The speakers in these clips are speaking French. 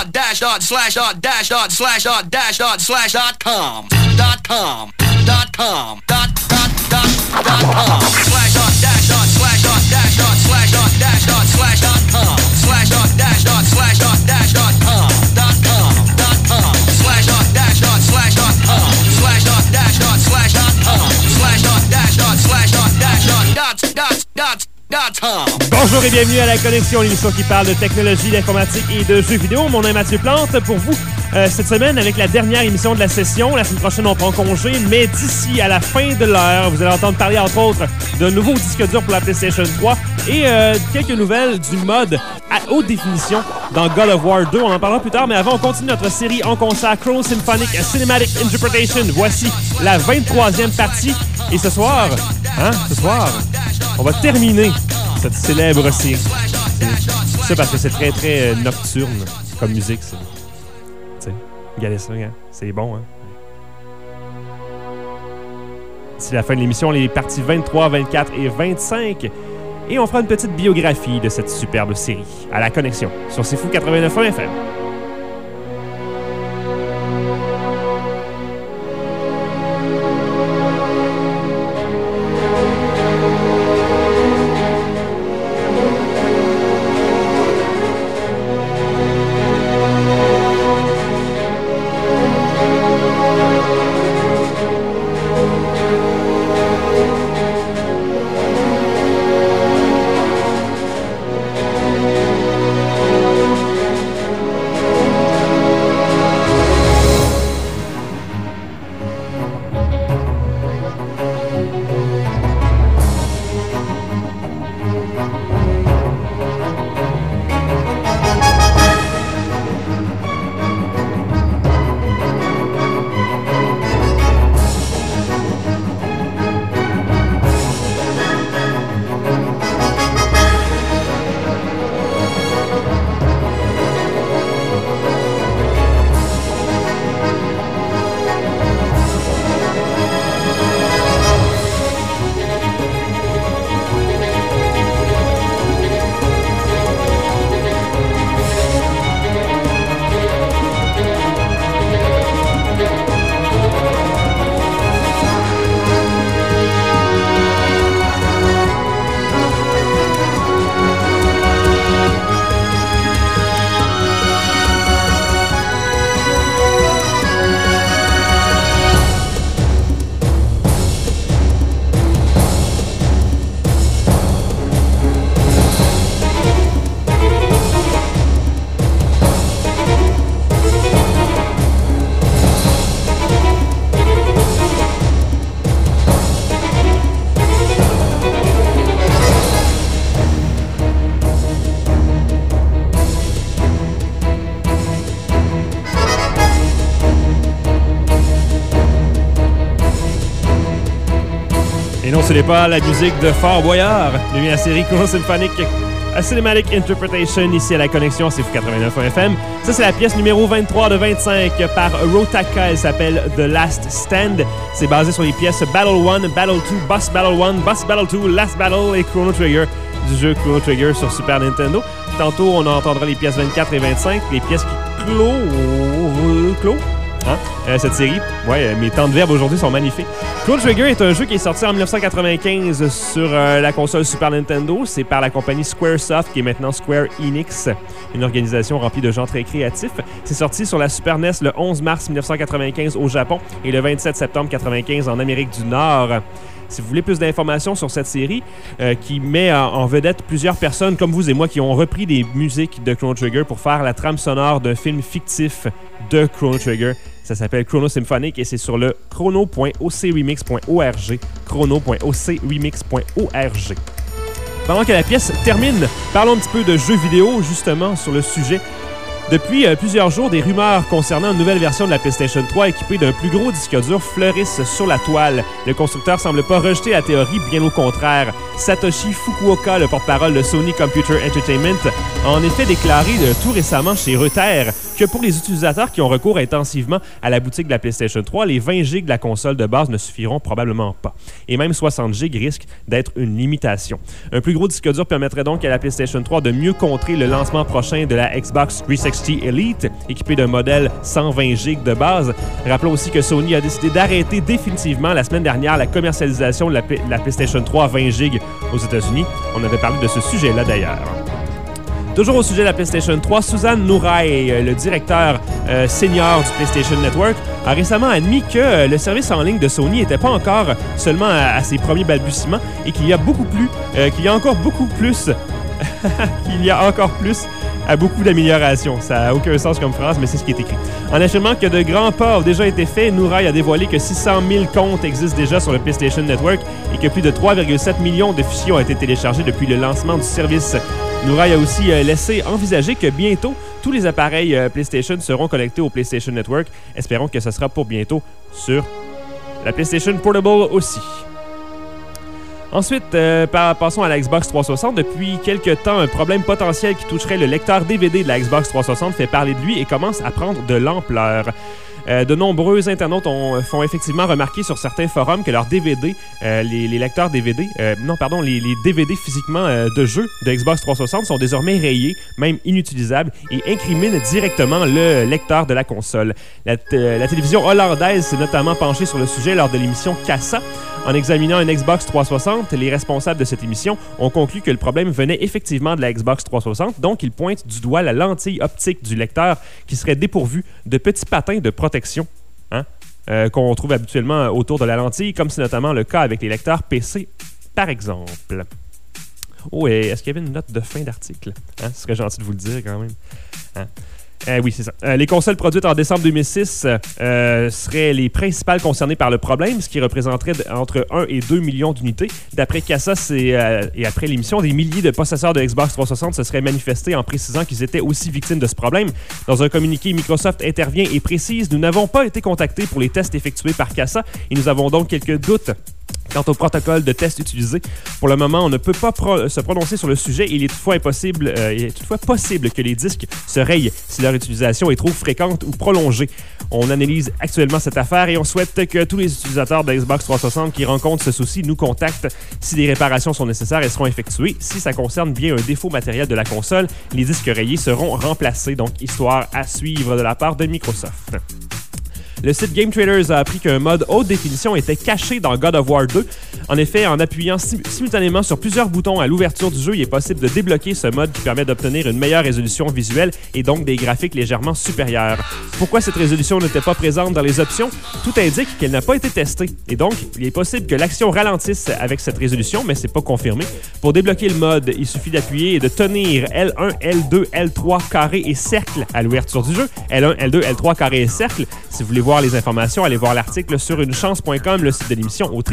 Bonjour et bienvenue à La Connexion, l'émission qui parle de technologie, d'informatique et de jeux vidéo. Mon nom est Mathieu Plante pour vous cette semaine avec la dernière émission de la session. La semaine prochaine, on prend congé, mais d'ici à la fin de l'heure, vous allez entendre parler entre autres d'un nouveau disque dur pour la PlayStation 3 et quelques nouvelles du mode à haute définition dans God of War 2. On en parlera plus tard, mais avant, on continue notre série en concert Chrono Symphonic Cinematic Interpretation. Voici la 23e partie. Et ce soir, on va terminer cette célèbre série. C'est parce que c'est très, très nocturne comme musique, ça. Tu sais, regardez ça, hein? C'est bon, hein? D'ici la fin de l'émission, les parties 23, 24 et 25. Et on fera une petite biographie de cette superbe série. À La Connexion, sur C'est Fou 89.1 FM. Ce n'est pas la musique de Fort Boyard, de la série Chrono Symphonic Cinematic Interpretation, ici à La Connexion, c'est Fou 89.1 FM. Ça, c'est la pièce numéro 23 de 25 par Rotaka. Elle s'appelle The Last Stand. C'est basé sur les pièces Battle 1, Battle 2, Boss Battle 1, Boss Battle 2, Last Battle et Chrono Trigger du jeu Chrono Trigger sur Super Nintendo. Tantôt, on entendra les pièces 24 et 25, les pièces qui clôt cette série. Ouais, mes temps de verbe aujourd'hui sont magnifiques. Chrono Trigger est un jeu qui est sorti en 1995 sur la console Super Nintendo. C'est par la compagnie Squaresoft, qui est maintenant Square Enix, une organisation remplie de gens très créatifs. C'est sorti sur la Super NES le 11 mars 1995 au Japon et le 27 septembre 1995 en Amérique du Nord. Si vous voulez plus d'informations sur cette série qui met en vedette plusieurs personnes comme vous et moi qui ont repris des musiques de Chrono Trigger pour faire la trame sonore d'un film fictif de Chrono Trigger. Ça s'appelle Chrono Symphonic et c'est sur le chrono.ocremix.org. chrono.ocremix.org. Pendant que la pièce termine, parlons un petit peu de jeux vidéo justement sur le sujet. Depuis plusieurs jours, des rumeurs concernant une nouvelle version de la PlayStation 3 équipée d'un plus gros disque dur fleurissent sur la toile. Le constructeur semble pas rejeter la théorie, bien au contraire. Satoshi Fukuoka, le porte-parole de Sony Computer Entertainment, a en effet déclaré tout récemment chez Reuters que pour les utilisateurs qui ont recours intensivement à la boutique de la PlayStation 3, les 20 GB de la console de base ne suffiront probablement pas. Et même 60 GB risque d'être une limitation. Un plus gros disque dur permettrait donc à la PlayStation 3 de mieux contrer le lancement prochain de la Xbox 360 Elite, équipée d'un modèle 120 GB de base. Rappelons aussi que Sony a décidé d'arrêter définitivement la semaine dernière la commercialisation de la PlayStation 3 20 GB aux États-Unis. On avait parlé de ce sujet-là d'ailleurs. Toujours au sujet de la PlayStation 3, Suzanne Nouraï, le directeur senior du PlayStation Network, a récemment admis que le service en ligne de Sony n'était pas encore seulement à ses premiers balbutiements et qu'il y a encore plus à beaucoup d'améliorations. Ça n'a aucun sens comme phrase, mais c'est ce qui est écrit. En affirmant que de grands pas ont déjà été faits, Nouraï a dévoilé que 600 000 comptes existent déjà sur le PlayStation Network et que plus de 3,7 millions de fichiers ont été téléchargés depuis le lancement du service. Nouraï a aussi laissé envisager que bientôt, tous les appareils PlayStation seront connectés au PlayStation Network. Espérons que ce sera pour bientôt sur la PlayStation Portable aussi. Ensuite, passons à la Xbox 360. Depuis quelques temps, un problème potentiel qui toucherait le lecteur DVD de la Xbox 360 fait parler de lui et commence à prendre de l'ampleur. De nombreux internautes font effectivement remarquer sur certains forums que leurs DVD, les lecteurs DVD, les DVD physiquement de jeux de Xbox 360 sont désormais rayés, même inutilisables, et incriminent directement le lecteur de la console. La télévision hollandaise s'est notamment penchée sur le sujet lors de l'émission Kassa. En examinant une Xbox 360, les responsables de cette émission ont conclu que le problème venait effectivement de la Xbox 360, donc ils pointent du doigt la lentille optique du lecteur qui serait dépourvue de petits patins de protection qu'on trouve habituellement autour de la lentille, comme c'est notamment le cas avec les lecteurs PC, par exemple. Oh, et est-ce qu'il y avait une note de fin d'article? Ce serait gentil de vous le dire quand même. Oui, c'est ça. Les consoles produites en décembre 2006 seraient les principales concernées par le problème, ce qui représenterait entre 1 et 2 millions d'unités. D'après Kassa, et après l'émission, des milliers de possesseurs de Xbox 360 se seraient manifestés en précisant qu'ils étaient aussi victimes de ce problème. Dans un communiqué, Microsoft intervient et précise « Nous n'avons pas été contactés pour les tests effectués par Kassa et nous avons donc quelques doutes quant au protocole de test utilisé. Pour le moment, on ne peut pas se prononcer sur le sujet. Il est toutefois possible que les disques se rayent si leur utilisation est trop fréquente ou prolongée. On analyse actuellement cette affaire et on souhaite que tous les utilisateurs de Xbox 360 qui rencontrent ce souci nous contactent si des réparations sont nécessaires et seront effectuées. Si ça concerne bien un défaut matériel de la console, les disques rayés seront remplacés. Donc, histoire à suivre de la part de Microsoft. Le site Game Traders a appris qu'un mode haute définition était caché dans God of War 2. En effet, en appuyant simultanément sur plusieurs boutons à l'ouverture du jeu, il est possible de débloquer ce mode qui permet d'obtenir une meilleure résolution visuelle et donc des graphiques légèrement supérieurs. Pourquoi cette résolution n'était pas présente dans les options? Tout indique qu'elle n'a pas été testée. Et donc, il est possible que l'action ralentisse avec cette résolution, mais c'est pas confirmé. Pour débloquer le mode, il suffit d'appuyer et de tenir L1, L2, L3, carré et cercle à l'ouverture du jeu. L1, L2, L3, carré et cercle. Si vous voulez voir les informations, allez voir l'article sur unechance.com, le site de l'émission au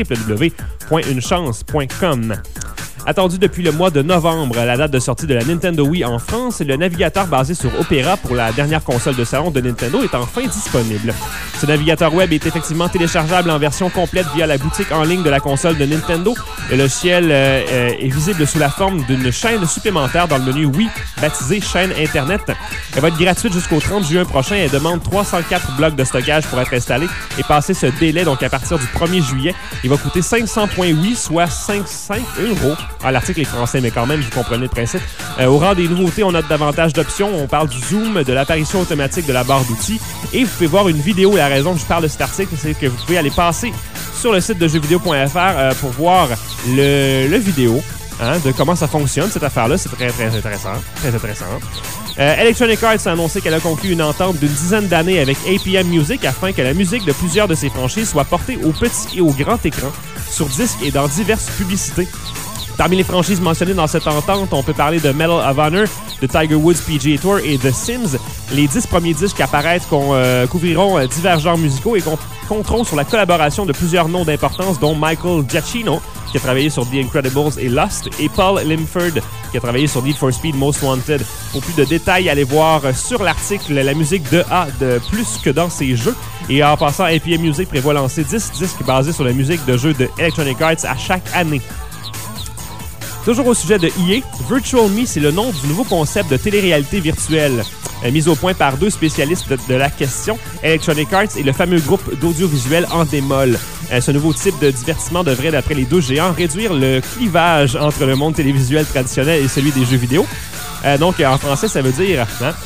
www.unechance.com. Attendu depuis le mois de novembre, la date de sortie de la Nintendo Wii en France, le navigateur basé sur Opera pour la dernière console de salon de Nintendo est enfin disponible. Ce navigateur web est effectivement téléchargeable en version complète via la boutique en ligne de la console de Nintendo. Le logiciel est visible sous la forme d'une chaîne supplémentaire dans le menu Wii, baptisée chaîne Internet. Elle va être gratuite jusqu'au 30 juin prochain. Elle demande 304 blocs de stockage pour être installée et passer ce délai, donc à partir du 1er juillet, il va coûter 500 points Wii, soit 5 €. L'article est français, mais quand même, vous comprenez le principe. Au rang des nouveautés, on note davantage d'options. On parle du zoom, de l'apparition automatique de la barre d'outils. Et vous pouvez voir une vidéo. La raison que je parle de cet article, c'est que vous pouvez aller passer sur le site de jeuxvideo.fr pour voir le vidéo de comment ça fonctionne, cette affaire-là. C'est très, très intéressant. Très intéressant. Electronic Arts a annoncé qu'elle a conclu une entente d'une dizaine d'années avec APM Music afin que la musique de plusieurs de ses franchises soit portée au petit et au grand écran, sur disque et dans diverses publicités. Parmi les franchises mentionnées dans cette entente, on peut parler de Medal of Honor, de Tiger Woods PGA Tour et de Sims. Les 10 premiers disques à apparaître couvriront divers genres musicaux et compteront sur la collaboration de plusieurs noms d'importance, dont Michael Giacchino, qui a travaillé sur The Incredibles et Lost, et Paul Limford, qui a travaillé sur Need for Speed Most Wanted. Pour plus de détails, allez voir sur l'article la musique de plus que dans ses jeux. Et en passant, APM Music prévoit lancer 10 disques basés sur la musique de jeux de Electronic Arts à chaque année. Toujours au sujet de EA, Virtual Me, c'est le nom du nouveau concept de télé-réalité virtuelle, mis au point par deux spécialistes de la question, Electronic Arts et le fameux groupe d'audiovisuel Endemol. Ce nouveau type de divertissement devrait, d'après les deux géants, réduire le clivage entre le monde télévisuel traditionnel et celui des jeux vidéo. Donc, en français, ça veut dire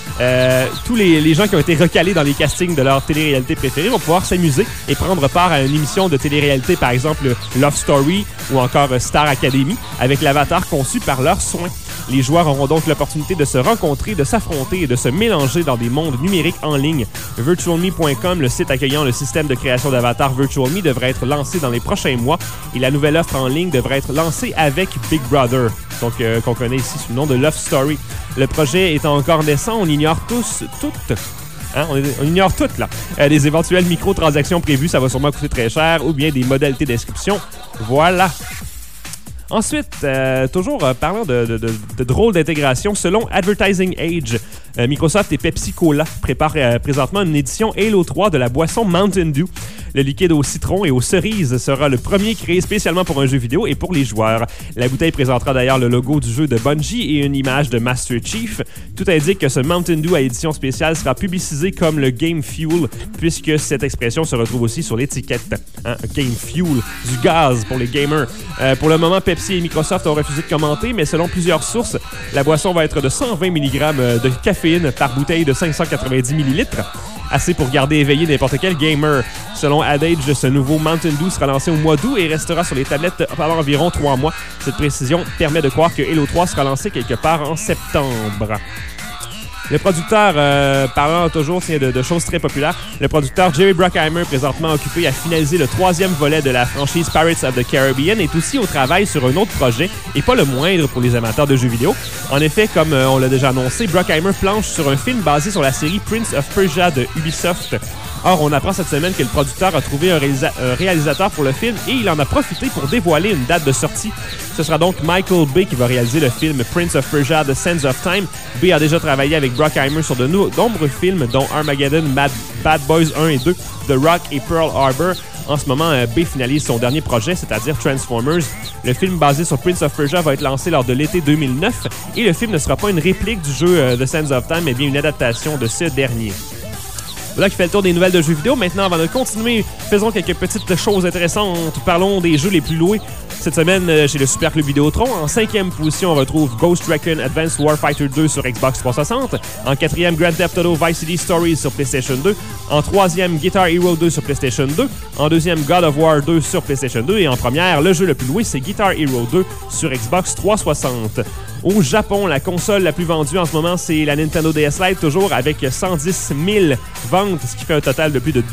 tous les gens qui ont été recalés dans les castings de leur télé-réalité préférée vont pouvoir s'amuser et prendre part à une émission de télé-réalité, par exemple Love Story ou encore Star Academy, avec l'avatar conçu par leurs soins. Les joueurs auront donc l'opportunité de se rencontrer, de s'affronter et de se mélanger dans des mondes numériques en ligne. VirtualMe.com, le site accueillant le système de création d'avatar VirtualMe, devrait être lancé dans les prochains mois et la nouvelle offre en ligne devrait être lancée avec Big Brother, donc qu'on connaît ici sous le nom de Love Story. Le projet étant encore naissant, on ignore toutes, on ignore toutes, là. Les éventuelles microtransactions prévues, ça va sûrement coûter très cher, ou bien des modalités d'inscription. Voilà. Ensuite, toujours parlant de drôles d'intégration, selon Advertising Age, Microsoft et Pepsi Cola préparent présentement une édition Halo 3 de la boisson Mountain Dew. Le liquide au citron et aux cerises sera le premier créé spécialement pour un jeu vidéo et pour les joueurs. La bouteille présentera d'ailleurs le logo du jeu de Bungie et une image de Master Chief. Tout indique que ce Mountain Dew à édition spéciale sera publicisé comme le Game Fuel, puisque cette expression se retrouve aussi sur l'étiquette. Game Fuel, du gaz pour les gamers. Pour le moment, Pepsi et Microsoft ont refusé de commenter, mais selon plusieurs sources, la boisson va être de 120 mg de caféine par bouteille de 590 ml. Assez pour garder éveillé n'importe quel gamer. Selon Adage, ce nouveau Mountain Dew sera lancé au mois d'août et restera sur les tablettes pendant environ 3 mois. Cette précision permet de croire que Halo 3 sera lancé quelque part en septembre. Le producteur, parlant toujours de choses très populaires, le producteur Jerry Bruckheimer, présentement occupé à finaliser le 3e volet de la franchise Pirates of the Caribbean, est aussi au travail sur un autre projet, et pas le moindre pour les amateurs de jeux vidéo. En effet, comme on l'a déjà annoncé, Bruckheimer planche sur un film basé sur la série Prince of Persia de Ubisoft. Or, on apprend cette semaine que le producteur a trouvé un réalisateur pour le film et il en a profité pour dévoiler une date de sortie. Ce sera donc Michael Bay qui va réaliser le film Prince of Persia: The Sands of Time. Bay a déjà travaillé avec Bruckheimer sur de nombreux films, dont Armageddon, Bad Boys 1 et 2, The Rock et Pearl Harbor. En ce moment, Bay finalise son dernier projet, c'est-à-dire Transformers. Le film basé sur Prince of Persia va être lancé lors de l'été 2009 et le film ne sera pas une réplique du jeu The Sands of Time, mais bien une adaptation de ce dernier. Voilà qui fait le tour des nouvelles de jeux vidéo. Maintenant, avant de continuer, faisons quelques petites choses intéressantes. Parlons des jeux les plus loués. Cette semaine, chez le Super Club Vidéotron, en 5e position, on retrouve Ghost Recon Advanced Warfighter 2 sur Xbox 360. En 4e, Grand Theft Auto Vice City Stories sur PlayStation 2. En 3e, Guitar Hero 2 sur PlayStation 2. En 2e, God of War 2 sur PlayStation 2. Et en première, le jeu le plus loué, c'est Guitar Hero 2 sur Xbox 360. Au Japon, la console la plus vendue en ce moment, c'est la Nintendo DS Lite, toujours avec 110 000 ventes, ce qui fait un total de plus de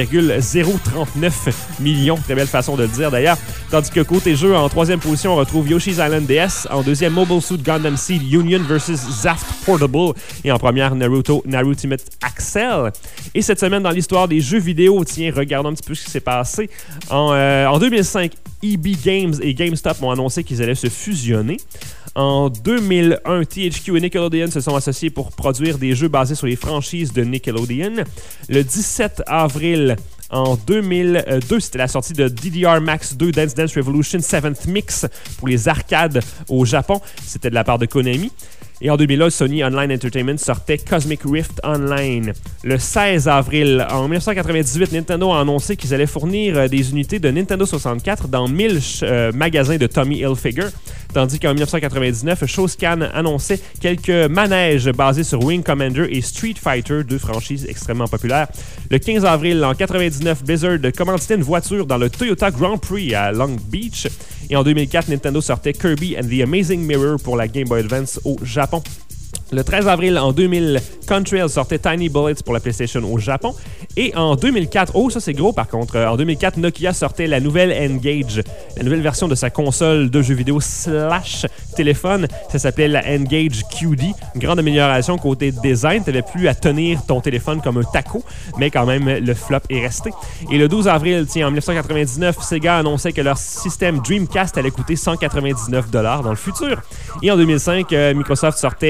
2,039 millions. Très belle façon de le dire d'ailleurs. Tandis que côté jeu, en 3e position, on retrouve Yoshi's Island DS. En 2e, Mobile Suit Gundam Seed Union vs. Zaft Portable. Et en première, Naruto Ultimate Axel. Et cette semaine, dans l'histoire des jeux vidéo, tiens, regardons un petit peu ce qui s'est passé. En 2005, EB Games et GameStop ont annoncé qu'ils allaient se fusionner. En 2001, THQ et Nickelodeon se sont associés pour produire des jeux basés sur les franchises de Nickelodeon. Le 17 avril en 2002, c'était la sortie de DDR Max 2 Dance Dance Revolution 7th Mix pour les arcades au Japon. C'était de la part de Konami. Et en 2001, Sony Online Entertainment sortait Cosmic Rift Online. Le 16 avril, en 1998, Nintendo a annoncé qu'ils allaient fournir des unités de Nintendo 64 dans 1000 magasins de Tommy Hilfiger. Tandis qu'en 1999, Shoscan annonçait quelques manèges basés sur Wing Commander et Street Fighter, deux franchises extrêmement populaires. Le 15 avril, en 1999, Blizzard commanditait une voiture dans le Toyota Grand Prix à Long Beach. Et en 2004, Nintendo sortait Kirby and the Amazing Mirror pour la Game Boy Advance au Japon. Le 13 avril en 2000, Contrail sortait Tiny Bullets pour la PlayStation au Japon. Et en 2004, ça c'est gros par contre, en 2004, Nokia sortait la nouvelle N-Gage, la nouvelle version de sa console de jeux vidéo / téléphone. Ça s'appelait la N-Gage QD. Une grande amélioration côté design. Tu n'avais plus à tenir ton téléphone comme un taco, mais quand même, le flop est resté. Et le 12 avril, en 1999, Sega annonçait que leur système Dreamcast allait coûter $199 dans le futur. Et en 2005, Microsoft sortait Jade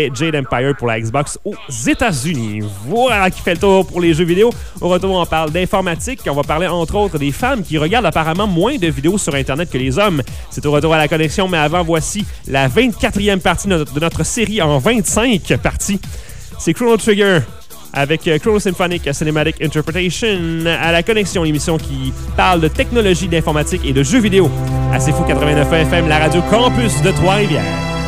Empire pour la Xbox aux États-Unis. Voilà qui fait le tour pour les jeux vidéo. Au retour, on parle d'informatique. On va parler entre autres des femmes qui regardent apparemment moins de vidéos sur Internet que les hommes. C'est au retour à la connexion, mais avant, voici la 24e partie de notre série en 25 parties. C'est Chrono Trigger avec Chrono Symphonic Cinematic Interpretation à la connexion, l'émission qui parle de technologie, d'informatique et de jeux vidéo. À C'est Fou 89 FM, la radio campus de Trois-Rivières.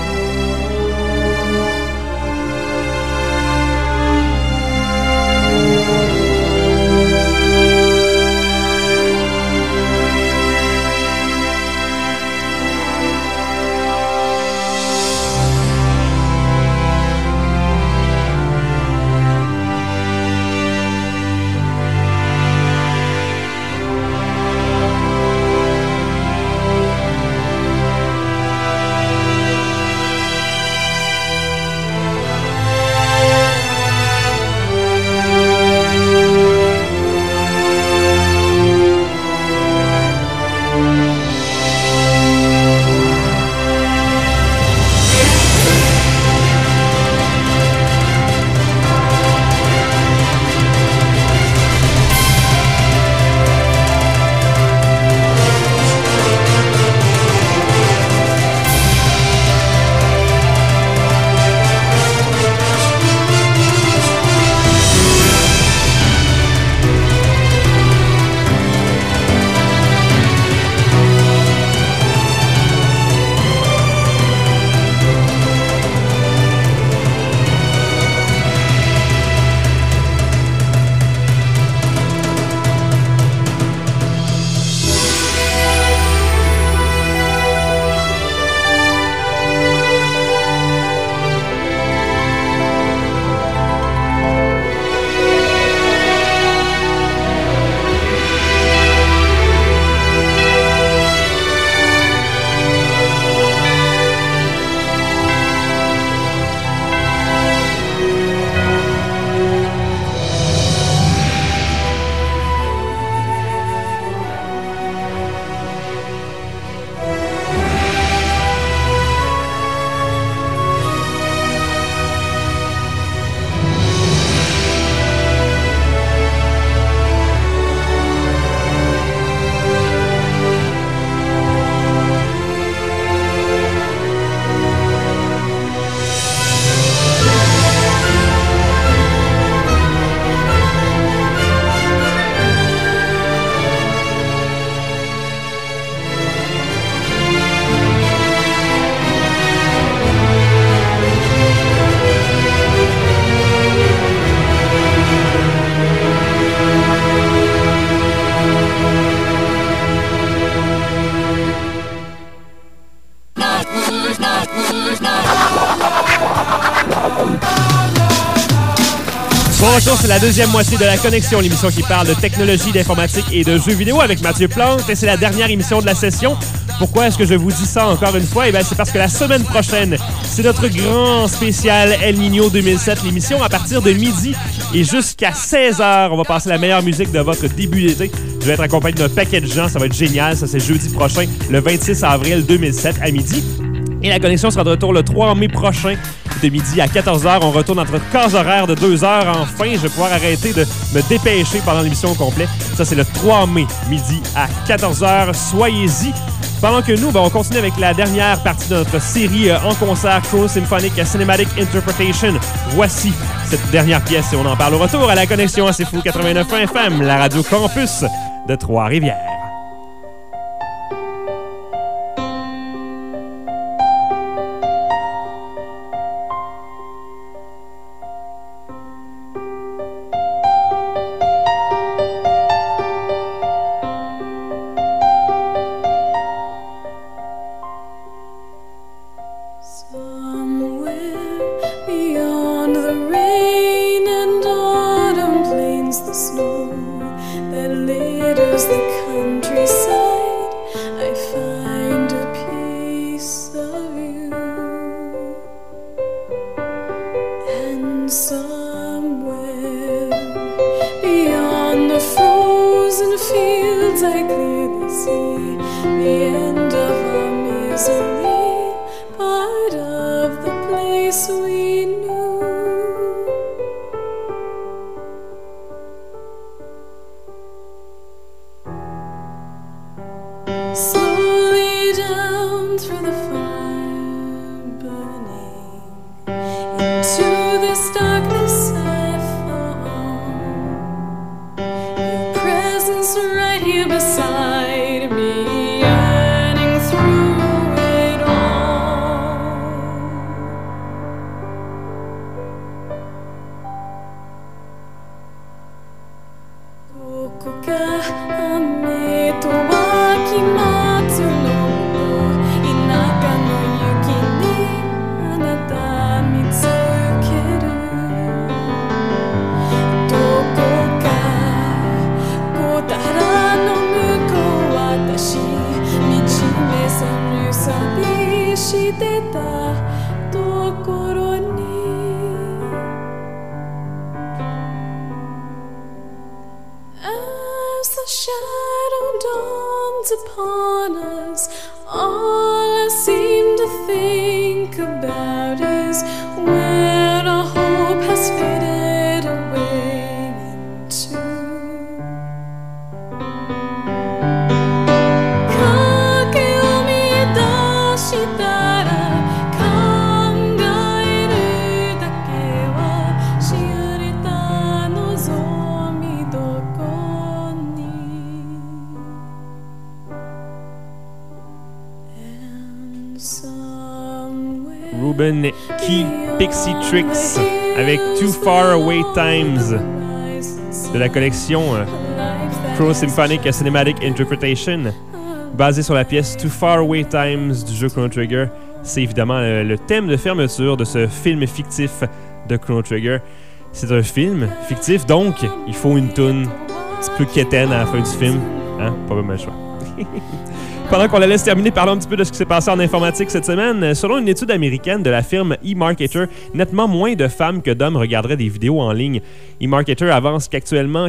Bonjour, c'est la deuxième moitié de la connexion, l'émission qui parle de technologie, d'informatique et de jeux vidéo avec Mathieu Plante. Et c'est la dernière émission de la session. Pourquoi est-ce que je vous dis ça encore une fois? Eh bien, c'est parce que la semaine prochaine, c'est notre grand spécial El Niño 2007. L'émission à partir de midi et jusqu'à 16h. On va passer la meilleure musique de votre début d'été. Je vais être accompagné d'un paquet de gens. Ça va être génial. Ça, c'est jeudi prochain, le 26 avril 2007 à midi. Et la connexion sera de retour le 3 mai prochain, de midi à 14h. On retourne entre case horaire de 2 heures. Enfin, je vais pouvoir arrêter de me dépêcher pendant l'émission au complet. Ça, c'est le 3 mai, midi à 14h. Soyez-y. Pendant que nous, on continue avec la dernière partie de notre série en concert, Chrono Symphonic Cinematic Interpretation. Voici cette dernière pièce et on en parle au retour à la connexion à C'est Fou 89.1 FM, la radio campus de Trois-Rivières. Part of the place we knew. dawns upon us, all I seem to think about is when our hope has faded away into Kakeomi dashitara kangaeru dake wa shiurita nozomi doko ni. Ruben Key Pixie Tricks avec Too Far Away Times de la collection Chrono Symphonic Cinematic Interpretation, basée sur la pièce Too Far Away Times du jeu Chrono Trigger. C'est évidemment le thème de fermeture de ce film fictif de Chrono Trigger. C'est un film fictif, donc il faut une toune un petit peu quétaine à la fin du film. Hein? Pas vraiment le choix. Pendant qu'on la laisse terminer, parlons un petit peu de ce qui s'est passé en informatique cette semaine. Selon une étude américaine de la firme eMarketer, nettement moins de femmes que d'hommes regarderaient des vidéos en ligne. eMarketer avance qu'actuellement,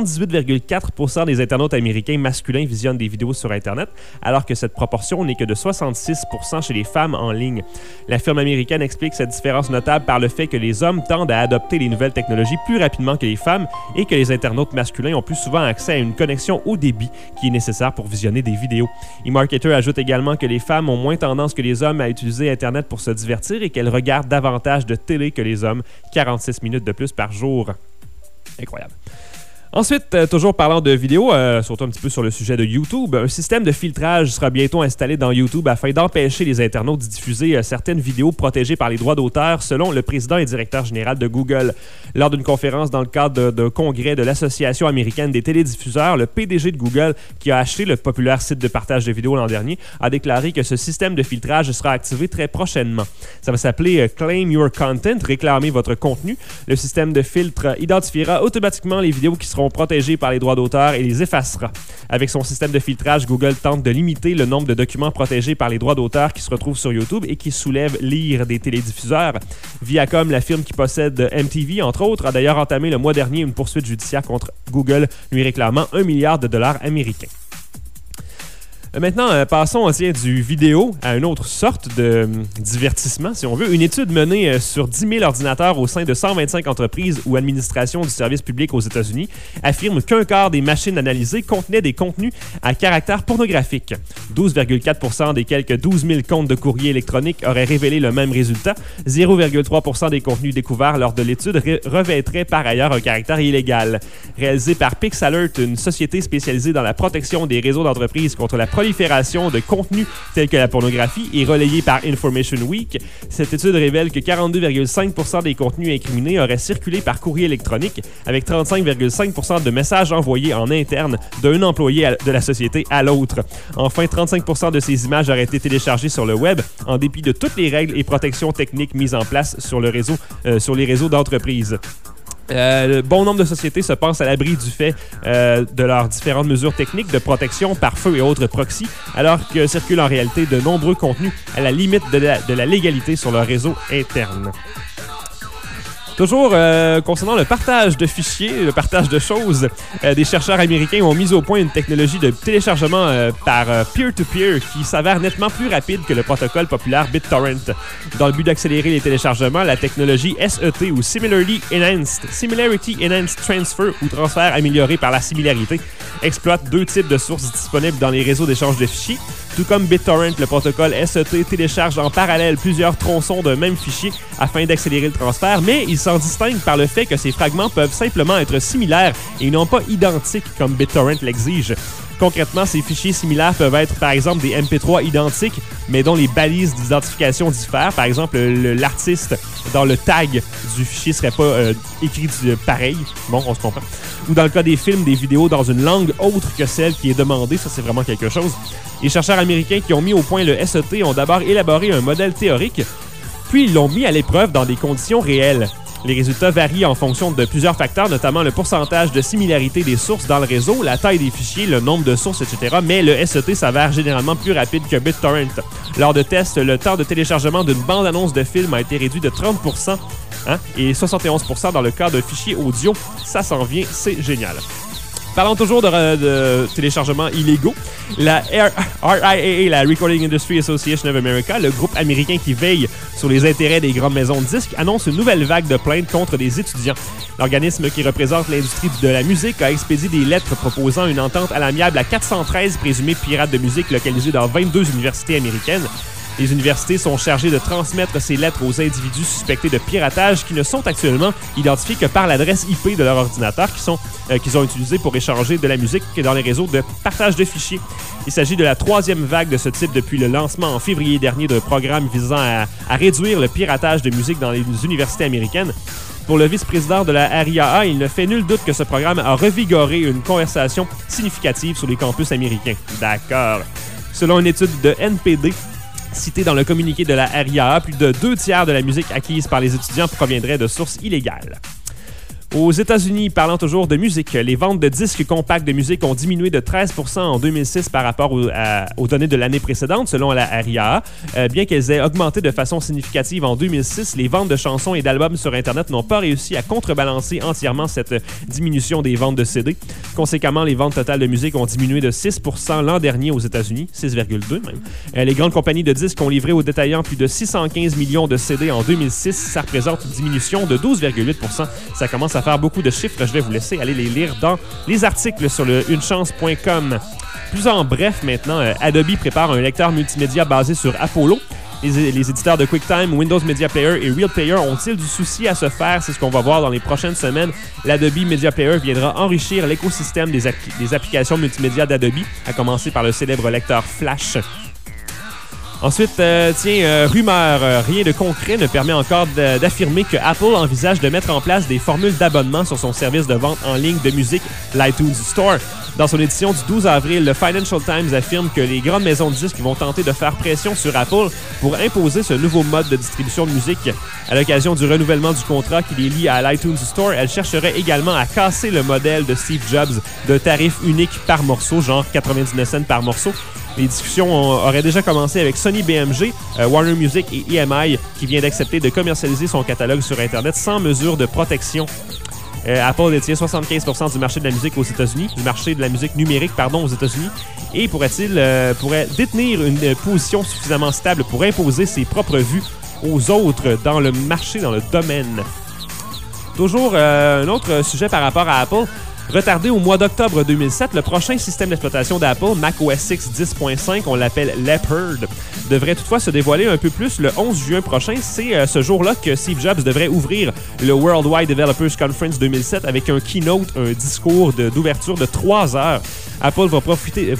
78,4% des internautes américains masculins visionnent des vidéos sur Internet, alors que cette proportion n'est que de 66% chez les femmes en ligne. La firme américaine explique cette différence notable par le fait que les hommes tendent à adopter les nouvelles technologies plus rapidement que les femmes et que les internautes masculins ont plus souvent accès à une connexion haut débit qui est nécessaire pour visionner des vidéos. eMarketer ajoute également que les femmes ont moins tendance que les hommes à utiliser Internet pour se divertir et qu'elles regardent davantage de télé que les hommes, 46 minutes de plus par jour. Incroyable. Ensuite, toujours parlant de vidéos, surtout un petit peu sur le sujet de YouTube, un système de filtrage sera bientôt installé dans YouTube afin d'empêcher les internautes de diffuser certaines vidéos protégées par les droits d'auteur, selon le président et directeur général de Google. Lors d'une conférence dans le cadre d'un congrès de l'Association américaine des télédiffuseurs, le PDG de Google, qui a acheté le populaire site de partage de vidéos l'an dernier, a déclaré que ce système de filtrage sera activé très prochainement. Ça va s'appeler Claim Your Content, réclamer votre contenu. Le système de filtre identifiera automatiquement les vidéos qui seront protégés par les droits d'auteur et les effacera. Avec son système de filtrage, Google tente de limiter le nombre de documents protégés par les droits d'auteur qui se retrouvent sur YouTube et qui soulèvent l'ire des télédiffuseurs. Viacom, la firme qui possède MTV, entre autres, a d'ailleurs entamé le mois dernier une poursuite judiciaire contre Google, lui réclamant $1 milliard américains. Maintenant, passons du vidéo à une autre sorte de divertissement, si on veut. Une étude menée sur 10 000 ordinateurs au sein de 125 entreprises ou administrations du service public aux États-Unis affirme qu'un quart des machines analysées contenaient des contenus à caractère pornographique. 12,4% des quelques 12 000 comptes de courrier électronique auraient révélé le même résultat. 0,3% des contenus découverts lors de l'étude revêtraient par ailleurs un caractère illégal. Réalisé par PixAlert, une société spécialisée dans la protection des réseaux d'entreprises contre la prolifération de contenus tels que la pornographie et relayée par Information Week, cette étude révèle que 42,5% des contenus incriminés auraient circulé par courrier électronique, avec 35,5% de messages envoyés en interne d'un employé de la société à l'autre. Enfin, 35% de ces images auraient été téléchargées sur le web, en dépit de toutes les règles et protections techniques mises en place sur les réseaux d'entreprises. Bon nombre de sociétés se pensent à l'abri du fait de leurs différentes mesures techniques de protection par feu et autres proxys, alors que circulent en réalité de nombreux contenus à la limite de la légalité sur leur réseau interne. Toujours concernant le partage de fichiers, le partage de choses, des chercheurs américains ont mis au point une technologie de téléchargement par peer-to-peer qui s'avère nettement plus rapide que le protocole populaire BitTorrent. Dans le but d'accélérer les téléchargements, la technologie SET ou Similarity Enhanced Transfer ou transfert amélioré par la similarité exploite deux types de sources disponibles dans les réseaux d'échange de fichiers. Tout comme BitTorrent, le protocole SET télécharge en parallèle plusieurs tronçons d'un même fichier afin d'accélérer le transfert, mais il s'en distingue par le fait que ces fragments peuvent simplement être similaires et non pas identiques comme BitTorrent l'exige. Concrètement, ces fichiers similaires peuvent être par exemple des MP3 identiques, mais dont les balises d'identification diffèrent. Par exemple, l'artiste dans le tag du fichier serait pas écrit pareil. Bon, on se comprend. Ou dans le cas des films, des vidéos dans une langue autre que celle qui est demandée. Ça, c'est vraiment quelque chose. Les chercheurs américains qui ont mis au point le SET ont d'abord élaboré un modèle théorique, puis ils l'ont mis à l'épreuve dans des conditions réelles. Les résultats varient en fonction de plusieurs facteurs, notamment le pourcentage de similarité des sources dans le réseau, la taille des fichiers, le nombre de sources, etc. Mais le SET s'avère généralement plus rapide que BitTorrent. Lors de tests, le temps de téléchargement d'une bande-annonce de film a été réduit de 30%, et 71% dans le cas d'un fichier audio. Ça s'en vient, c'est génial. Parlons toujours de téléchargements illégaux. La RIAA, la Recording Industry Association of America, le groupe américain qui veille sur les intérêts des grandes maisons de disques, annonce une nouvelle vague de plaintes contre des étudiants. L'organisme qui représente l'industrie de la musique a expédié des lettres proposant une entente à l'amiable à 413 présumés pirates de musique localisés dans 22 universités américaines. Les universités sont chargées de transmettre ces lettres aux individus suspectés de piratage qui ne sont actuellement identifiés que par l'adresse IP de leur ordinateur qu'ils ont utilisé pour échanger de la musique dans les réseaux de partage de fichiers. Il s'agit de la troisième vague de ce type depuis le lancement en février dernier d'un programme visant à réduire le piratage de musique dans les universités américaines. Pour le vice-président de la RIAA, il ne fait nul doute que ce programme a revigoré une conversation significative sur les campus américains. D'accord. Selon une étude de NPD, cité dans le communiqué de la RIAA, plus de 2/3 de la musique acquise par les étudiants proviendrait de sources illégales. Aux États-Unis, parlant toujours de musique, les ventes de disques compacts de musique ont diminué de 13% en 2006 par rapport aux données de l'année précédente, selon la RIAA. Bien qu'elles aient augmenté de façon significative en 2006, les ventes de chansons et d'albums sur Internet n'ont pas réussi à contrebalancer entièrement cette diminution des ventes de CD. Conséquemment, les ventes totales de musique ont diminué de 6% l'an dernier aux États-Unis, 6,2 même. Les grandes compagnies de disques ont livré aux détaillants plus de 615 millions de CD en 2006. Ça représente une diminution de 12,8%. Ça commence à faire beaucoup de chiffres. Je vais vous laisser aller les lire dans les articles sur le unechance.com. Plus en bref, maintenant, Adobe prépare un lecteur multimédia basé sur Apollo. Les éditeurs de QuickTime, Windows Media Player et Real Player ont-ils du souci à se faire? C'est ce qu'on va voir dans les prochaines semaines. L'Adobe Media Player viendra enrichir l'écosystème des applications multimédia d'Adobe, à commencer par le célèbre lecteur Flash. Ensuite, rumeur, rien de concret ne permet encore d'affirmer que Apple envisage de mettre en place des formules d'abonnement sur son service de vente en ligne de musique, l'iTunes Store. Dans son édition du 12 avril, le Financial Times affirme que les grandes maisons de disques vont tenter de faire pression sur Apple pour imposer ce nouveau mode de distribution de musique. À l'occasion du renouvellement du contrat qui les lie à l'iTunes Store, elle chercherait également à casser le modèle de Steve Jobs de tarif unique par morceau, genre 99 cents par morceau. Les discussions auraient déjà commencé avec Sony BMG, Warner Music et EMI, qui vient d'accepter de commercialiser son catalogue sur Internet sans mesure de protection. Apple détient 75% du marché de la musique aux États-Unis, du marché de la musique numérique, aux États-Unis, et pourrait détenir une position suffisamment stable pour imposer ses propres vues aux autres dans le marché, dans le domaine. Toujours un autre sujet par rapport à Apple. Retardé au mois d'octobre 2007, le prochain système d'exploitation d'Apple, macOS X 10.5, on l'appelle Leopard, devrait toutefois se dévoiler un peu plus le 11 juin prochain. C'est ce jour-là que Steve Jobs devrait ouvrir le Worldwide Developers Conference 2007 avec un keynote, un discours d'ouverture de 3 heures. Apple va profiter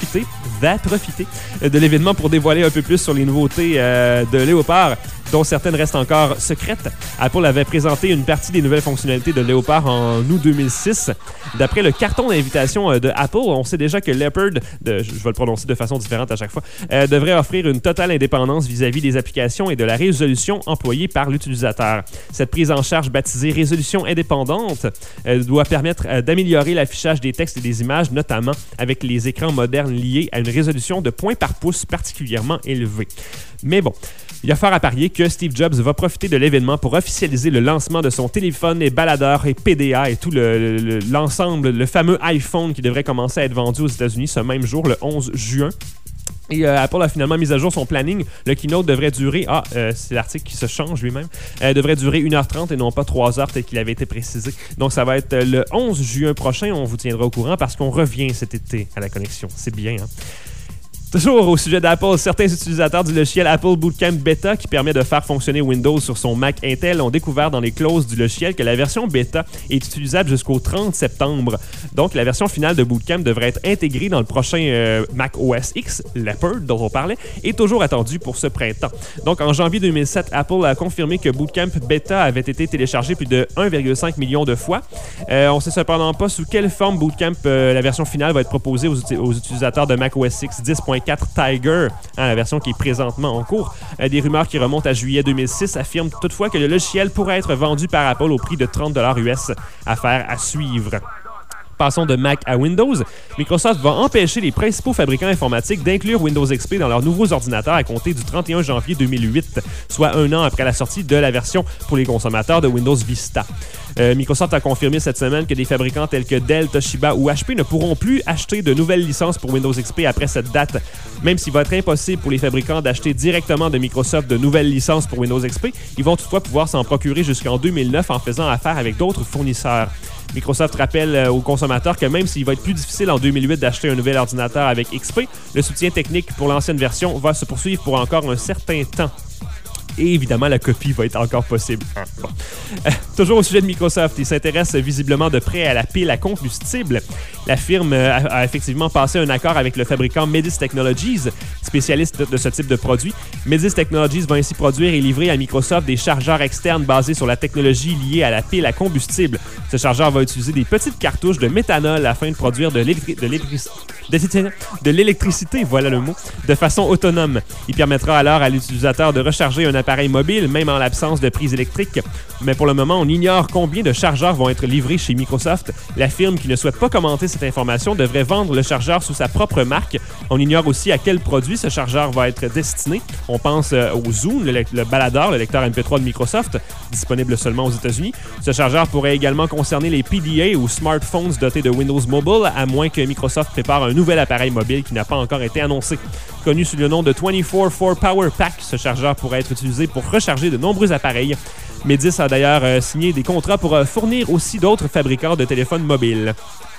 de l'événement pour dévoiler un peu plus sur les nouveautés de Leopard, dont certaines restent encore secrètes. Apple avait présenté une partie des nouvelles fonctionnalités de Leopard en août 2006. D'après le carton d'invitation de Apple, on sait déjà que Leopard, je vais le prononcer de façon différente à chaque fois, devrait offrir une totale indépendance vis-à-vis des applications et de la résolution employée par l'utilisateur. Cette prise en charge baptisée résolution indépendante doit permettre d'améliorer l'affichage des textes et des images, notamment avec les écrans modernes liés à une résolution de points par pouce particulièrement élevée. Mais bon, il y a fort à parier que Steve Jobs va profiter de l'événement pour officialiser le lancement de son téléphone et baladeur et PDA et tout l'ensemble, le fameux iPhone qui devrait commencer à être vendu aux États-Unis ce même jour, le 11 juin. Et Apple a finalement mis à jour son planning. Le keynote devrait durer, c'est l'article qui se change lui-même, devrait durer 1h30 et non pas 3h tel qu'il avait été précisé. Donc ça va être le 11 juin prochain, on vous tiendra au courant parce qu'on revient cet été à la connexion. C'est bien, hein? Toujours au sujet d'Apple, certains utilisateurs du logiciel Apple Bootcamp Beta, qui permet de faire fonctionner Windows sur son Mac Intel, ont découvert dans les clauses du logiciel que la version bêta est utilisable jusqu'au 30 septembre. Donc, la version finale de Bootcamp devrait être intégrée dans le prochain Mac OS X, Leopard, dont on parlait, et toujours attendue pour ce printemps. Donc, en janvier 2007, Apple a confirmé que Bootcamp Beta avait été téléchargé plus de 1,5 million de fois. On ne sait cependant pas sous quelle forme Bootcamp, la version finale, va être proposée aux utilisateurs de Mac OS X 10.4 Tiger, la version qui est présentement en cours. Des rumeurs qui remontent à juillet 2006 affirment toutefois que le logiciel pourrait être vendu par Apple au prix de $30 US. Affaire à suivre. Passons de Mac à Windows. Microsoft va empêcher les principaux fabricants informatiques d'inclure Windows XP dans leurs nouveaux ordinateurs à compter du 31 janvier 2008, soit un an après la sortie de la version pour les consommateurs de Windows Vista. Microsoft a confirmé cette semaine que des fabricants tels que Dell, Toshiba ou HP ne pourront plus acheter de nouvelles licences pour Windows XP après cette date. Même s'il va être impossible pour les fabricants d'acheter directement de Microsoft de nouvelles licences pour Windows XP, ils vont toutefois pouvoir s'en procurer jusqu'en 2009 en faisant affaire avec d'autres fournisseurs. Microsoft rappelle aux consommateurs que même s'il va être plus difficile en 2008 d'acheter un nouvel ordinateur avec XP, le soutien technique pour l'ancienne version va se poursuivre pour encore un certain temps. Et évidemment, la copie va être encore possible. Bon. Toujours au sujet de Microsoft, il s'intéresse visiblement de près à la pile à combustible. La firme a effectivement passé un accord avec le fabricant Medis Technologies, spécialiste de ce type de produit. Medis Technologies va ainsi produire et livrer à Microsoft des chargeurs externes basés sur la technologie liée à la pile à combustible. Ce chargeur va utiliser des petites cartouches de méthanol afin de produire de l'électricité, voilà le mot, de façon autonome. Il permettra alors à l'utilisateur de recharger un appareil mobile, même en l'absence de prise électrique. Mais pour le moment, on ignore combien de chargeurs vont être livrés chez Microsoft. La firme qui ne souhaite pas commenter cette information devrait vendre le chargeur sous sa propre marque. On ignore aussi à quel produit ce chargeur va être destiné. On pense au Zune, le baladeur, le lecteur MP3 de Microsoft, disponible seulement aux États-Unis. Ce chargeur pourrait également concerner les PDA ou smartphones dotés de Windows Mobile, à moins que Microsoft prépare un nouvel appareil mobile qui n'a pas encore été annoncé. Connu sous le nom de 24/4 Power Pack, ce chargeur pourrait être utilisé pour recharger de nombreux appareils. Medis a d'ailleurs signé des contrats pour fournir aussi d'autres fabricants de téléphones mobiles.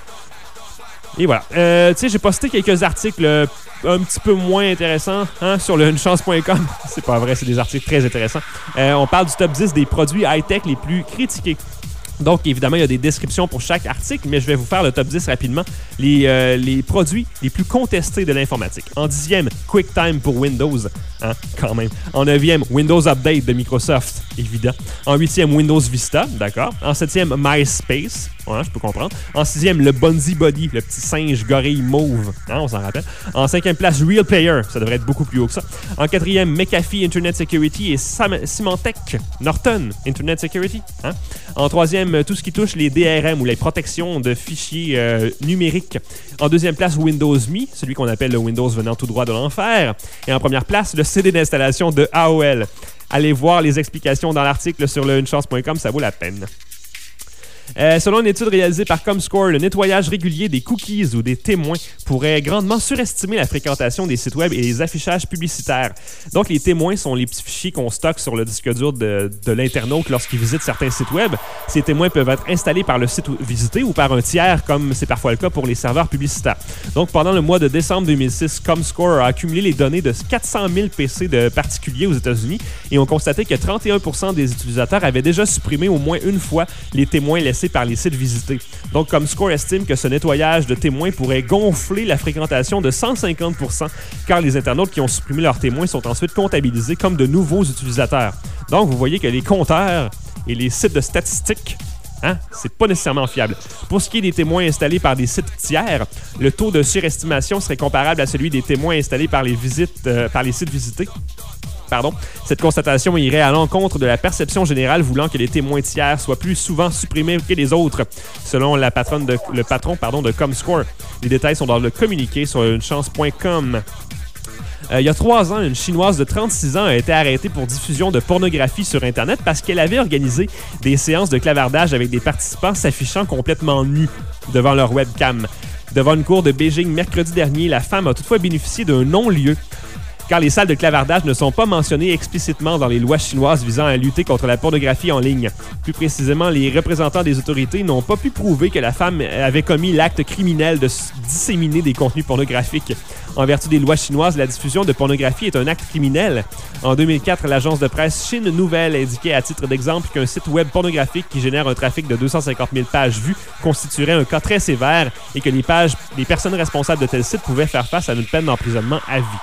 Et voilà. Tu sais, j'ai posté quelques articles un petit peu moins intéressants sur le unechance.com. C'est pas vrai, c'est des articles très intéressants. On parle du top 10 des produits high-tech les plus critiqués. Donc, évidemment, il y a des descriptions pour chaque article, mais je vais vous faire le top 10 rapidement. Les produits les plus contestés de l'informatique. En 10e, QuickTime pour Windows. Quand même. En 9e, Windows Update de Microsoft. Évident. En 8e, Windows Vista. D'accord. En 7e, MySpace. Ouais, je peux comprendre. En 6e, le Bunzi Body, le petit singe gorille mauve. On s'en rappelle. En 5e place, Real Player. Ça devrait être beaucoup plus haut que ça. En 4e, McAfee Internet Security et Symantec Norton Internet Security. En 3e, tout ce qui touche les DRM ou les protections de fichiers numériques. En 2e place, Windows Me, celui qu'on appelle le Windows venant tout droit de l'enfer. Et en première place, le CD d'installation de AOL. Allez voir les explications dans l'article sur le unechance.com, ça vaut la peine. Selon une étude réalisée par Comscore, le nettoyage régulier des cookies ou des témoins pourrait grandement surestimer la fréquentation des sites web et les affichages publicitaires. Donc, les témoins sont les petits fichiers qu'on stocke sur le disque dur de l'internaute lorsqu'il visite certains sites web. Ces témoins peuvent être installés par le site visité ou par un tiers, comme c'est parfois le cas pour les serveurs publicitaires. Donc, pendant le mois de décembre 2006, Comscore a accumulé les données de 400 000 PC de particuliers aux États-Unis et ont constaté que 31% des utilisateurs avaient déjà supprimé au moins une fois les témoins laissés par les sites visités. Donc, Comscore estime que ce nettoyage de témoins pourrait gonfler la fréquentation de 150%, car les internautes qui ont supprimé leurs témoins sont ensuite comptabilisés comme de nouveaux utilisateurs. Donc, vous voyez que les compteurs et les sites de statistiques, c'est pas nécessairement fiable. Pour ce qui est des témoins installés par des sites tiers, le taux de surestimation serait comparable à celui des témoins installés par les sites visités. Cette constatation irait à l'encontre de la perception générale voulant que les témoins tiers soient plus souvent supprimés que les autres, selon le patron de Comscore. Les détails sont dans le communiqué sur unechance.com. Il y a 3 ans, une Chinoise de 36 ans a été arrêtée pour diffusion de pornographie sur Internet parce qu'elle avait organisé des séances de clavardage avec des participants s'affichant complètement nus devant leur webcam. Devant une cour de Beijing mercredi dernier, la femme a toutefois bénéficié d'un non-lieu, car les salles de clavardage ne sont pas mentionnées explicitement dans les lois chinoises visant à lutter contre la pornographie en ligne. Plus précisément, les représentants des autorités n'ont pas pu prouver que la femme avait commis l'acte criminel de disséminer des contenus pornographiques. En vertu des lois chinoises, la diffusion de pornographie est un acte criminel. En 2004, l'agence de presse Chine Nouvelle indiquait à titre d'exemple qu'un site web pornographique qui génère un trafic de 250 000 pages vues constituerait un cas très sévère et que les personnes responsables de tels sites pouvaient faire face à une peine d'emprisonnement à vie.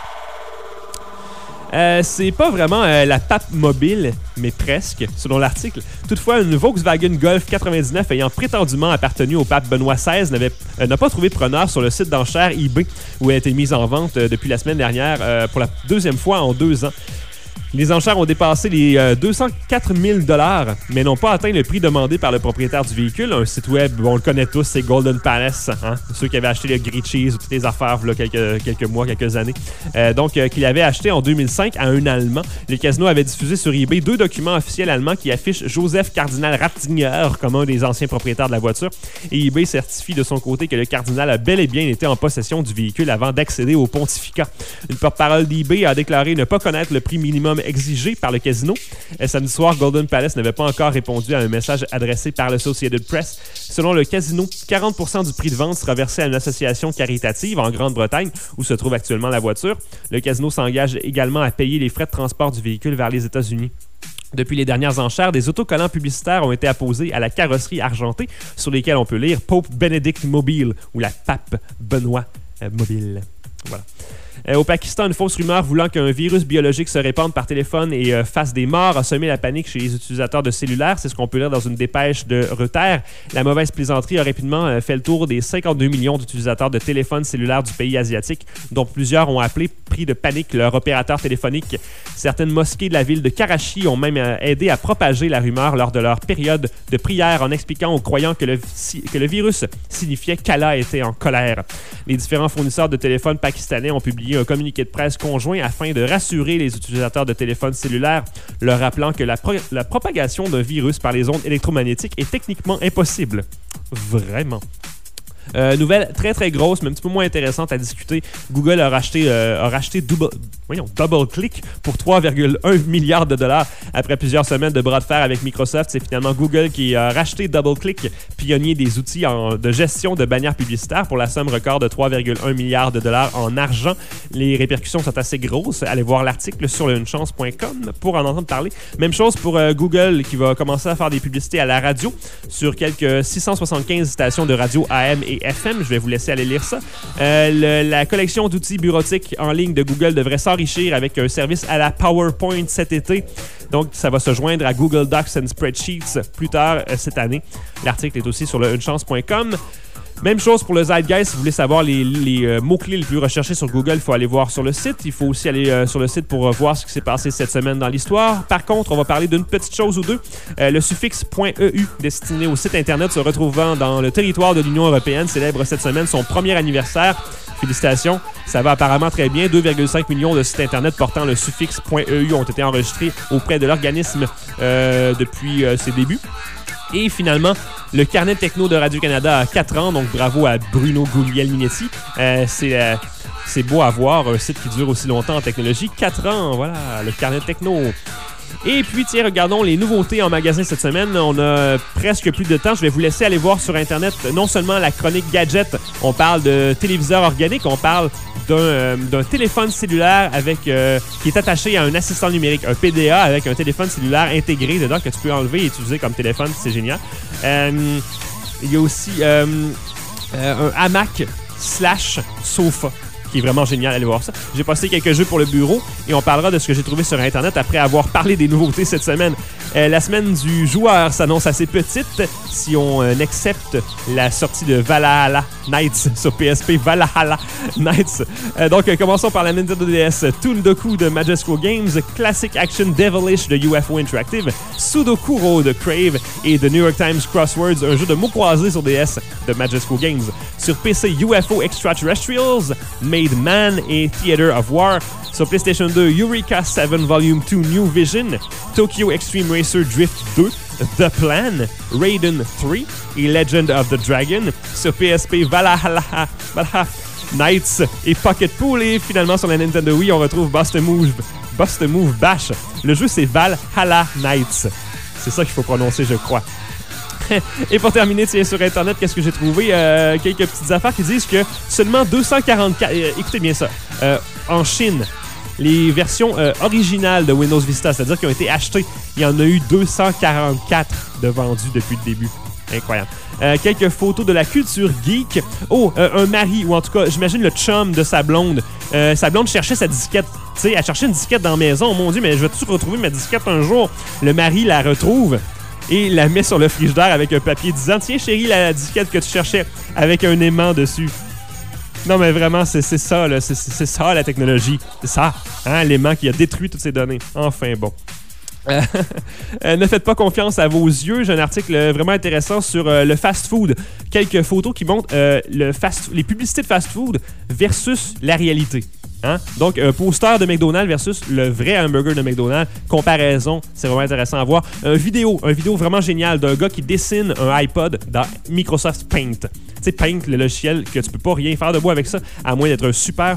C'est pas vraiment la pape mobile, mais presque, selon l'article. Toutefois, une Volkswagen Golf 99 ayant prétendument appartenu au pape Benoît XVI n'a pas trouvé preneur sur le site d'enchères eBay, où elle a été mise en vente depuis la semaine dernière pour la 2e fois en 2 ans. Les enchères ont dépassé les 204 000 $, mais n'ont pas atteint le prix demandé par le propriétaire du véhicule. Un site web, on le connaît tous, c'est Golden Palace. Hein? Ceux qui avaient acheté le Grilled Cheese ou toutes les affaires là, quelques mois, quelques années. Qu'il avait acheté en 2005 à un Allemand. Le casino avait diffusé sur eBay 2 documents officiels allemands qui affichent Joseph Cardinal Ratzinger comme un des anciens propriétaires de la voiture. Et eBay certifie de son côté que le cardinal a bel et bien été en possession du véhicule avant d'accéder au pontificat. Une porte-parole d'eBay a déclaré ne pas connaître le prix minimum exigé par le casino. Samedi soir, Golden Palace n'avait pas encore répondu à un message adressé par l'Associated Press. Selon le casino, 40% du prix de vente sera versé à une association caritative en Grande-Bretagne où se trouve actuellement la voiture. Le casino s'engage également à payer les frais de transport du véhicule vers les États-Unis. Depuis les dernières enchères, des autocollants publicitaires ont été apposés à la carrosserie argentée sur lesquels on peut lire Pope Benedict Mobile ou la Pape Benoît Mobile. Voilà. Au Pakistan, une fausse rumeur voulant qu'un virus biologique se répande par téléphone et fasse des morts a semé la panique chez les utilisateurs de cellulaires. C'est ce qu'on peut lire dans une dépêche de Reuters. La mauvaise plaisanterie a rapidement fait le tour des 52 millions d'utilisateurs de téléphones cellulaires du pays asiatique, dont plusieurs ont appelé, pris de panique, leur opérateur téléphonique. Certaines mosquées de la ville de Karachi ont même aidé à propager la rumeur lors de leur période de prière en expliquant aux croyants que le virus signifiait qu'Allah était en colère. Les différents fournisseurs de téléphones pakistanais ont publié un communiqué de presse conjoint afin de rassurer les utilisateurs de téléphones cellulaires, leur rappelant que la propagation d'un virus par les ondes électromagnétiques est techniquement impossible. Vraiment. Nouvelle très très grosse, mais un petit peu moins intéressante à discuter. Google a racheté DoubleClick pour 3,1 milliards de $. Après plusieurs semaines de bras de fer avec Microsoft, c'est finalement Google qui a racheté DoubleClick, pionnier des outils de gestion de bannières publicitaires, pour la somme record de 3,1 milliards de $ en argent. Les répercussions sont assez grosses. Allez voir l'article sur unechance.com pour en entendre parler. Même chose pour Google qui va commencer à faire des publicités à la radio sur quelques 675 stations de radio AM et FM. Je vais vous laisser aller lire ça. La collection d'outils bureautiques en ligne de Google devrait s'enrichir avec un service à la PowerPoint cet été. Donc, ça va se joindre à Google Docs and Spreadsheets plus tard cette année. L'article est aussi sur le unechance.com. Même chose pour le Zeitgeist. Si vous voulez savoir les mots-clés les plus recherchés sur Google, il faut aller voir sur le site. Il faut aussi aller sur le site pour voir ce qui s'est passé cette semaine dans l'histoire. Par contre, on va parler d'une petite chose ou deux. Le suffixe .eu, destiné au site Internet se retrouvant dans le territoire de l'Union européenne, célèbre cette semaine son premier anniversaire. Félicitations, ça va apparemment très bien. 2,5 millions de sites Internet portant le suffixe .eu ont été enregistrés auprès de l'organisme depuis ses débuts. Et finalement, le carnet techno de Radio-Canada a 4 ans, donc bravo à Bruno Guglielminetti. C'est beau à voir, un site qui dure aussi longtemps en technologie. 4 ans, voilà, le carnet techno. Et puis, tiens, regardons les nouveautés en magasin cette semaine. On a presque plus de temps. Je vais vous laisser aller voir sur Internet non seulement la chronique gadget, on parle de téléviseur organique, on parle d'un téléphone cellulaire qui est attaché à un assistant numérique, un PDA avec un téléphone cellulaire intégré dedans que tu peux enlever et utiliser comme téléphone, c'est génial. Il y a aussi un hamac / sofa qui est vraiment génial, allez voir ça. J'ai posté quelques jeux pour le bureau et on parlera de ce que j'ai trouvé sur Internet après avoir parlé des nouveautés cette semaine. La semaine du joueur s'annonce assez petite si on accepte la sortie de Valhalla Knights sur PSP. Valhalla Knights. Donc, commençons par la Nintendo DS. Toondoku de Majesco Games, Classic Action Devilish de UFO Interactive, Sudokuro de Crave et The New York Times Crosswords, un jeu de mots croisés sur DS de Majesco Games. Sur PC, UFO Extraterrestrials, Made Man et Theater of War. Sur PlayStation 2, Eureka 7 Volume 2 New Vision, Tokyo Extreme Racer Drift 2, The Plan, Raiden 3 et Legend of the Dragon. Sur PSP, Valhalla Knights et Pocket Pool. Et finalement, sur la Nintendo Wii, on retrouve Bust Move Bash. Le jeu, c'est Valhalla Knights. C'est ça qu'il faut prononcer, je crois. Et pour terminer, tiens, sur Internet, qu'est-ce que j'ai trouvé? Quelques petites affaires qui disent que seulement 244... écoutez bien ça. En Chine, les versions originales de Windows Vista, c'est-à-dire qui ont été achetées, il y en a eu 244 de vendus depuis le début. Incroyable. Quelques photos de la culture geek. Un mari, ou en tout cas, j'imagine le chum de sa blonde. Sa blonde cherchait sa disquette. Tu sais, elle cherchait une disquette dans la maison. Oh mon Dieu, mais je vais-tu retrouver ma disquette un jour? Le mari la retrouve et la met sur le frigidaire avec un papier disant « Tiens, chérie, la disquette que tu cherchais avec un aimant dessus. » Non, mais vraiment, c'est ça, là. C'est ça, la technologie. C'est ça, hein, l'aimant qui a détruit toutes ces données. Enfin, bon. Ne faites pas confiance à vos yeux. J'ai un article vraiment intéressant sur le fast-food. Quelques photos qui montrent les publicités de fast-food versus la réalité. Hein? Donc, un poster de McDonald's versus le vrai hamburger de McDonald's. Comparaison, c'est vraiment intéressant à voir. Un vidéo vraiment génial d'un gars qui dessine un iPod dans Microsoft Paint. Tu sais, Paint, le logiciel que tu peux pas rien faire de beau avec ça, à moins d'être un super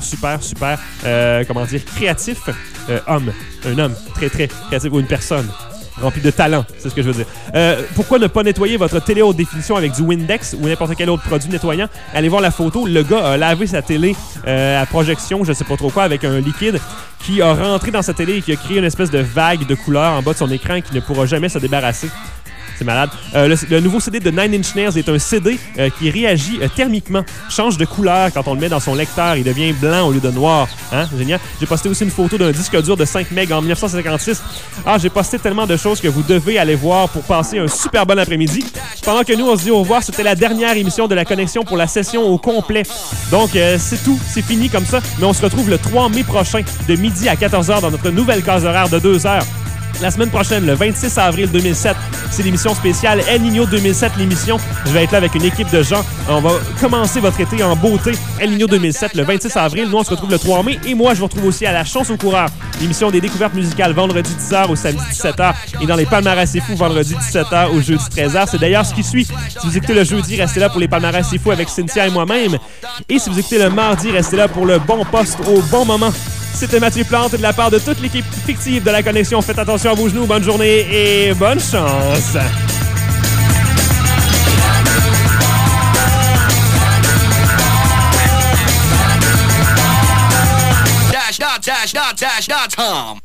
créatif homme. Un homme très, très créatif ou une personne rempli de talent, c'est ce que je veux dire. Pourquoi ne pas nettoyer votre télé haute définition avec du Windex ou n'importe quel autre produit nettoyant? Allez voir la photo. Le gars a lavé sa télé à projection, je sais pas trop quoi, avec un liquide qui a rentré dans sa télé et qui a créé une espèce de vague de couleur en bas de son écran qui ne pourra jamais se débarrasser. C'est malade. Le nouveau CD de Nine Inch Nails est un CD qui réagit thermiquement, change de couleur quand on le met dans son lecteur. Il devient blanc au lieu de noir. Hein? Génial. J'ai posté aussi une photo d'un disque dur de 5 MB en 1956. J'ai posté tellement de choses que vous devez aller voir pour passer un super bon après-midi. Pendant que nous, on se dit au revoir, c'était la dernière émission de La Connexion pour la session au complet. Donc, c'est tout. C'est fini comme ça. Mais on se retrouve le 3 mai prochain, de midi à 14h dans notre nouvelle case horaire de 2 heures. La semaine prochaine, le 26 avril 2007, c'est l'émission spéciale El Niño 2007, l'émission. Je vais être là avec une équipe de gens. On va commencer votre été en beauté. El Niño 2007, le 26 avril. Nous, on se retrouve le 3 mai. Et moi, je vous retrouve aussi à La Chance au coureur, l'émission des découvertes musicales, vendredi 10h au samedi 17h. Et dans les palmarès c'est fou, vendredi 17h au jeudi 13h. C'est d'ailleurs ce qui suit. Si vous écoutez le jeudi, restez là pour les palmarès c'est fou avec Cynthia et moi-même. Et si vous écoutez le mardi, restez là pour le bon poste au bon moment. C'était Mathieu Plante de la part de toute l'équipe fictive de La Connexion. Faites attention à vos genoux, bonne journée et bonne chance! Dash.com